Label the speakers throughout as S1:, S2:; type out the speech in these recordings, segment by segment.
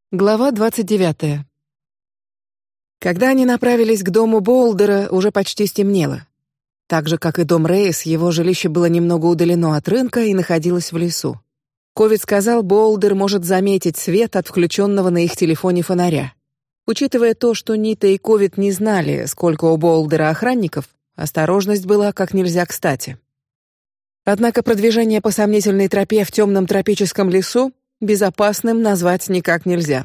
S1: Глава 29. Когда они направились к дому Болдера, уже почти стемнело. Так же, как и дом Рейс, его жилище было немного удалено от рынка и находилось в лесу. Ковид сказал, Болдер может заметить свет от включенного на их телефоне фонаря. Учитывая то, что Нита и Ковид не знали, сколько у Болдера охранников, осторожность была как нельзя кстати. Однако продвижение по сомнительной тропе в темном тропическом лесу безопасным назвать никак нельзя.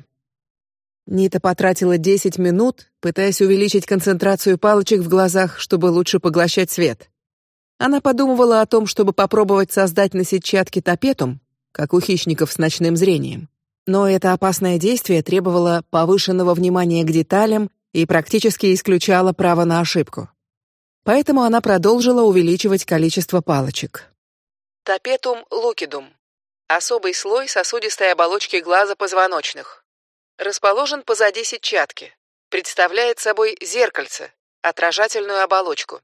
S1: Нита потратила 10 минут, пытаясь увеличить концентрацию палочек в глазах, чтобы лучше поглощать свет. Она подумывала о том, чтобы попробовать создать на сетчатке тапетум, как у хищников с ночным зрением. Но это опасное действие требовало повышенного внимания к деталям и практически исключало право на ошибку. Поэтому она продолжила увеличивать количество палочек. Тапетум лукидум. Особый слой сосудистой оболочки глаза позвоночных. Расположен позади сетчатки. Представляет собой зеркальце, отражательную оболочку.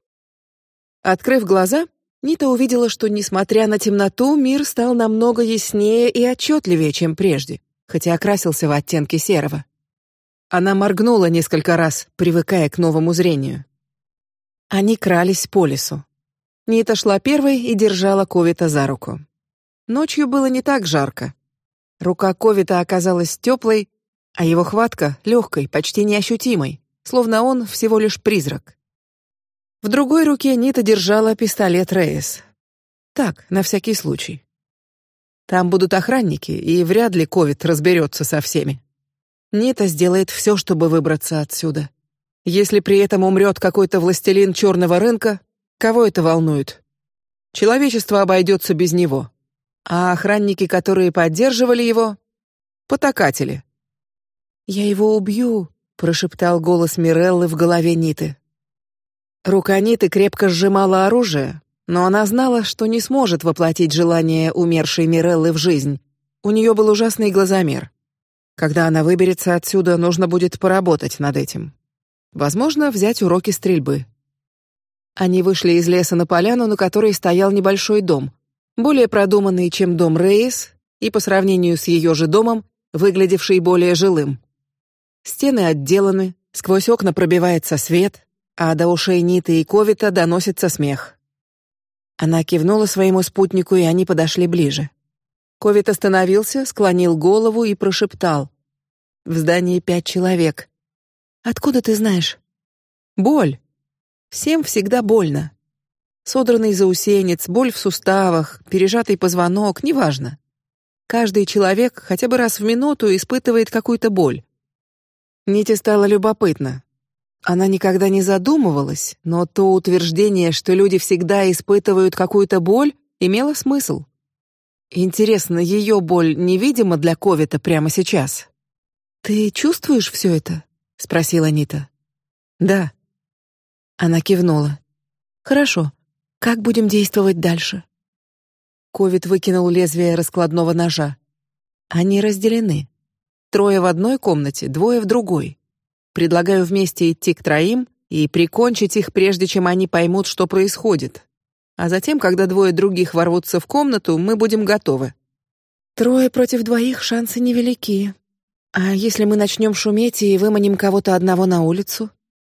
S1: Открыв глаза, Нита увидела, что, несмотря на темноту, мир стал намного яснее и отчетливее, чем прежде, хотя окрасился в оттенки серого. Она моргнула несколько раз, привыкая к новому зрению. Они крались по лесу. Нита шла первой и держала Ковита за руку. Ночью было не так жарко. Рука Ковита оказалась теплой, а его хватка легкой, почти неощутимой, словно он всего лишь призрак. В другой руке Нита держала пистолет Рейс. Так, на всякий случай. Там будут охранники, и вряд ли Ковид разберется со всеми. Нита сделает все, чтобы выбраться отсюда. Если при этом умрет какой-то властелин черного рынка, кого это волнует? Человечество обойдется без него. А охранники, которые поддерживали его, потакатели. Я его убью, прошептал голос Миреллы в голове Ниты. Рука Ниты крепко сжимала оружие, но она знала, что не сможет воплотить желание умершей Миреллы в жизнь. У нее был ужасный глазомер. Когда она выберется отсюда, нужно будет поработать над этим. Возможно, взять уроки стрельбы. Они вышли из леса на поляну, на которой стоял небольшой дом, более продуманный, чем дом Рейс, и по сравнению с ее же домом, выглядевший более жилым. Стены отделаны, сквозь окна пробивается свет, а до ушей Ниты и Ковита доносится смех. Она кивнула своему спутнику, и они подошли ближе. Ковит остановился, склонил голову и прошептал: «В здании 5 человек. Откуда ты знаешь?» «Боль. Всем всегда больно. Содранный заусенец, боль в суставах, пережатый позвонок, неважно. Каждый человек хотя бы раз в минуту испытывает какую-то боль». Ните стало любопытно. Она никогда не задумывалась, но то утверждение, что люди всегда испытывают какую-то боль, имело смысл. Интересно, ее боль невидима для Ковита прямо сейчас? «Ты чувствуешь все это?» — спросила Нита. «Да». Она кивнула. «Хорошо. Как будем действовать дальше?» Ковид выкинул лезвие раскладного ножа. Они разделены. 3 в одной комнате, 2 в другой. Предлагаю вместе идти к 3 и прикончить их, прежде чем они поймут, что происходит. А затем, когда 2 других ворвутся в комнату, мы будем готовы. 3 против 2 шансы невелики. А если мы начнем шуметь и выманим кого-то одного на улицу?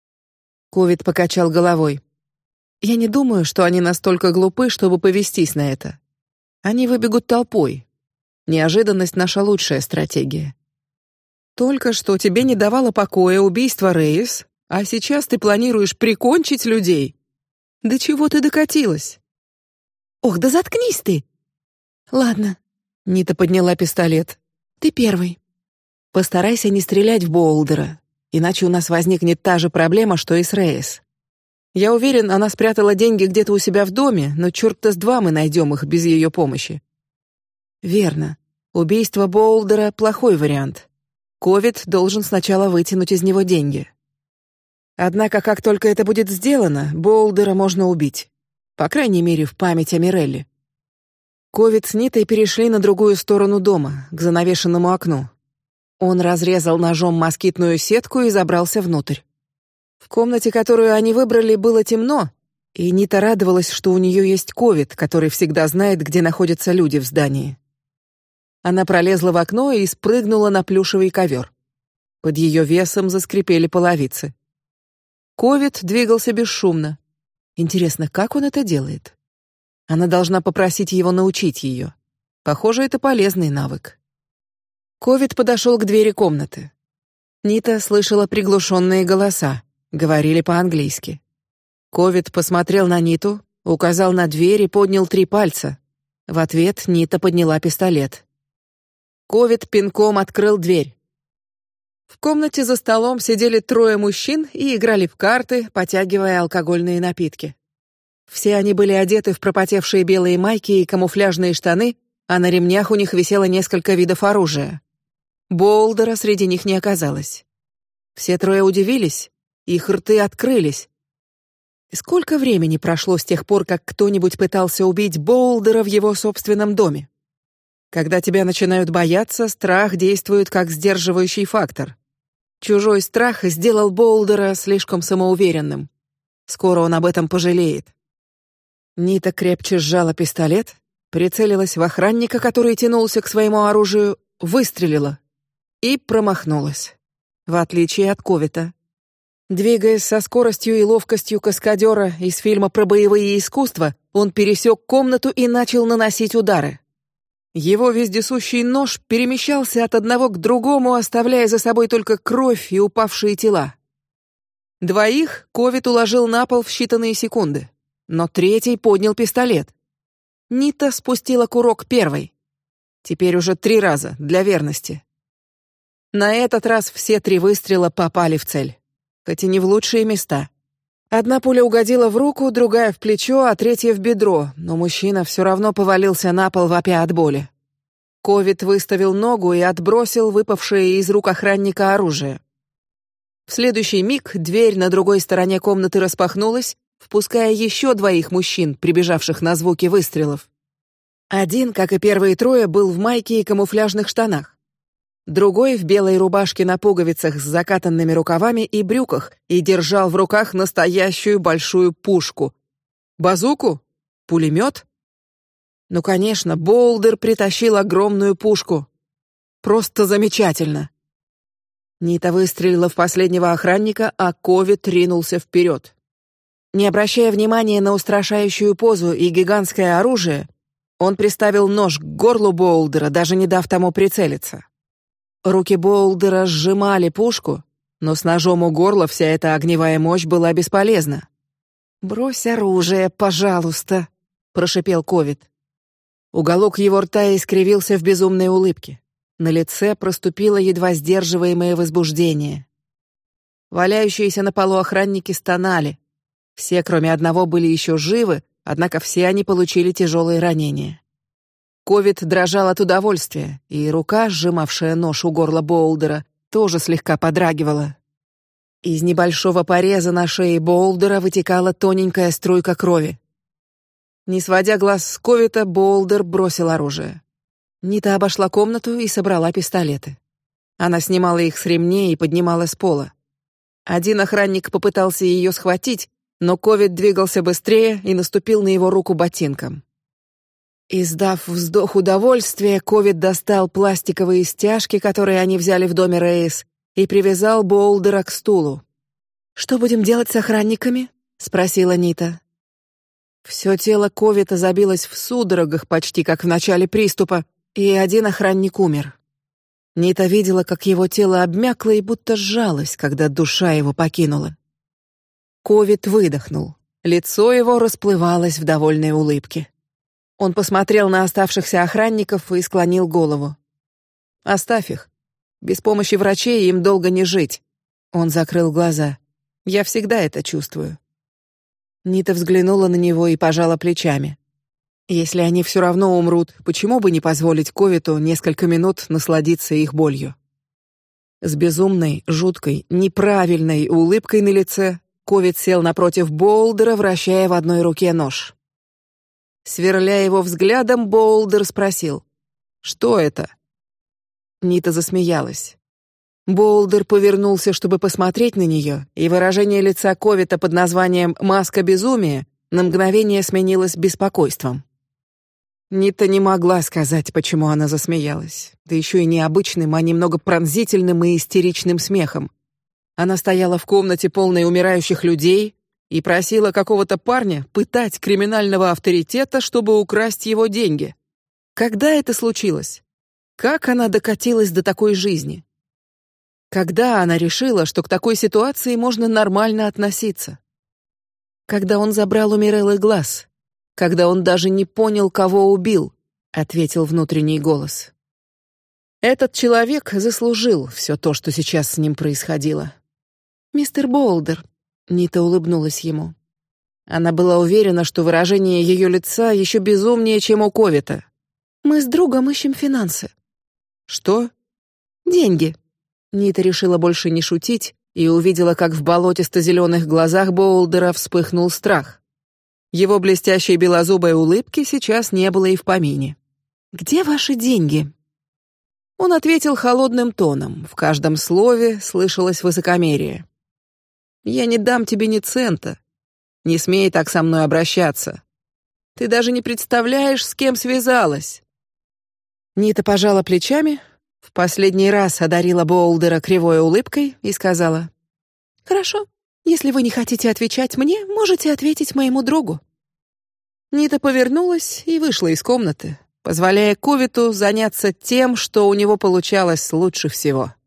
S1: Ковид покачал головой. Я не думаю, что они настолько глупы, чтобы повестись на это. Они выбегут толпой. Неожиданность — наша лучшая стратегия. Только что тебе не давало покоя убийство Рейс, а сейчас ты планируешь прикончить людей. До чего ты докатилась? Ох, да заткнись ты! Ладно. Нита подняла пистолет. Ты первый. Постарайся не стрелять в Болдера, иначе у нас возникнет та же проблема, что и с Рейс. Я уверен, она спрятала деньги где-то у себя в доме, но черт-то с два мы найдем их без ее помощи. Верно. Убийство Болдера — плохой вариант. Ковид должен сначала вытянуть из него деньги. Однако, как только это будет сделано, Болдера можно убить. По крайней мере, в память о Мирелле. Ковид с Нитой перешли на другую сторону дома, к занавешенному окну. Он разрезал ножом москитную сетку и забрался внутрь. В комнате, которую они выбрали, было темно, и Нита радовалась, что у нее есть Ковид, который всегда знает, где находятся люди в здании. Она пролезла в окно и спрыгнула на плюшевый ковер. Под ее весом заскрипели половицы. Ковид двигался бесшумно. Интересно, как он это делает? Она должна попросить его научить ее. Похоже, это полезный навык. Ковид подошел к двери комнаты. Нита слышала приглушенные голоса, говорили по-английски. Ковид посмотрел на Ниту, указал на дверь и поднял 3 пальца. В ответ Нита подняла пистолет. Ковид пинком открыл дверь. В комнате за столом сидели 3 мужчин и играли в карты, потягивая алкогольные напитки. Все они были одеты в пропотевшие белые майки и камуфляжные штаны, а на ремнях у них висело несколько видов оружия. Болдера среди них не оказалось. Все 3 удивились, их рты открылись. И сколько времени прошло с тех пор, как кто-нибудь пытался убить Болдера в его собственном доме? Когда тебя начинают бояться, страх действует как сдерживающий фактор. Чужой страх сделал Болдера слишком самоуверенным. Скоро он об этом пожалеет. Нита крепче сжала пистолет, прицелилась в охранника, который тянулся к своему оружию, выстрелила и промахнулась. В отличие от Ковита. Двигаясь со скоростью и ловкостью каскадера из фильма про боевые искусства, он пересек комнату и начал наносить удары. Его вездесущий нож перемещался от одного к другому, оставляя за собой только кровь и упавшие тела. 2 Ковид уложил на пол в считанные секунды, но 3 поднял пистолет. Нита спустила курок первой. Теперь уже 3 раза для верности. На этот раз все 3 выстрела попали в цель, хоть и не в лучшие места. Одна пуля угодила в руку, другая в плечо, а 3 в бедро, но мужчина все равно повалился на пол, вопя от боли. Ковид выставил ногу и отбросил выпавшее из рук охранника оружие. В следующий миг дверь на другой стороне комнаты распахнулась, впуская еще 2 мужчин, прибежавших на звуки выстрелов. Один, как и первые 3, был в майке и камуфляжных штанах. Другой в белой рубашке на пуговицах с закатанными рукавами и брюках и держал в руках настоящую большую пушку. Базуку? Пулемет? Ну, конечно, Болдер притащил огромную пушку. Просто замечательно. Нита выстрелила в последнего охранника, а Ковид ринулся вперед. Не обращая внимания на устрашающую позу и гигантское оружие, он приставил нож к горлу Болдера, даже не дав тому прицелиться. Руки Болдера сжимали пушку, но с ножом у горла вся эта огневая мощь была бесполезна. «Брось оружие, пожалуйста», — прошипел Ковид. Уголок его рта искривился в безумной улыбке. На лице проступило едва сдерживаемое возбуждение. Валяющиеся на полу охранники стонали. Все, кроме одного, были еще живы, однако все они получили тяжелые ранения. Ковид дрожал от удовольствия, и рука, сжимавшая нож у горла Болдера, тоже слегка подрагивала. Из небольшого пореза на шее Болдера вытекала тоненькая струйка крови. Не сводя глаз с Ковида, Болдер бросил оружие. Нита обошла комнату и собрала пистолеты. Она снимала их с ремней и поднимала с пола. Один охранник попытался ее схватить, но Ковид двигался быстрее и наступил на его руку ботинком. Издав вздох удовольствия, Ковид достал пластиковые стяжки, которые они взяли в доме Рейс, и привязал Болдера к стулу. «Что будем делать с охранниками?» — спросила Нита. Все тело Ковида забилось в судорогах, почти как в начале приступа, и один охранник умер. Нита видела, как его тело обмякло и будто сжалось, когда душа его покинула. Ковид выдохнул. Лицо его расплывалось в довольной улыбке. Он посмотрел на оставшихся охранников и склонил голову. «Оставь их. Без помощи врачей им долго не жить». Он закрыл глаза. «Я всегда это чувствую». Нита взглянула на него и пожала плечами. Если они все равно умрут, почему бы не позволить Ковиду несколько минут насладиться их болью? С безумной, жуткой, неправильной улыбкой на лице Ковид сел напротив Болдера, вращая в одной руке нож. Сверля его взглядом, Болдер спросил: «Что это?» Нита засмеялась. Болдер повернулся, чтобы посмотреть на нее, и выражение лица Ковида под названием «Маска безумия» на мгновение сменилось беспокойством. Нита не могла сказать, почему она засмеялась, да еще и не обычным, а немного пронзительным и истеричным смехом. Она стояла в комнате, полной умирающих людей, и просила какого-то парня пытать криминального авторитета, чтобы украсть его деньги. Когда это случилось? Как она докатилась до такой жизни? Когда она решила, что к такой ситуации можно нормально относиться? Когда он забрал у Миреллы глаз, когда он даже не понял, кого убил, ответил внутренний голос. Этот человек заслужил все то, что сейчас с ним происходило. Мистер Болдер, Нита улыбнулась ему. Она была уверена, что выражение ее лица еще безумнее, чем у Ковита. Мы с другом ищем финансы. Что? Деньги. Нита решила больше не шутить и увидела, как в болотисто-зеленых глазах Болдера вспыхнул страх. Его блестящей белозубой улыбки сейчас не было и в помине. Где ваши деньги? Он ответил холодным тоном. В каждом слове слышалось высокомерие. Я не дам тебе ни цента. Не смей так со мной обращаться. Ты даже не представляешь, с кем связалась. Нита пожала плечами, в последний раз одарила Болдера кривой улыбкой и сказала: «Хорошо, если вы не хотите отвечать мне, можете ответить моему другу». Нита повернулась и вышла из комнаты, позволяя Ковиту заняться тем, что у него получалось лучше всего.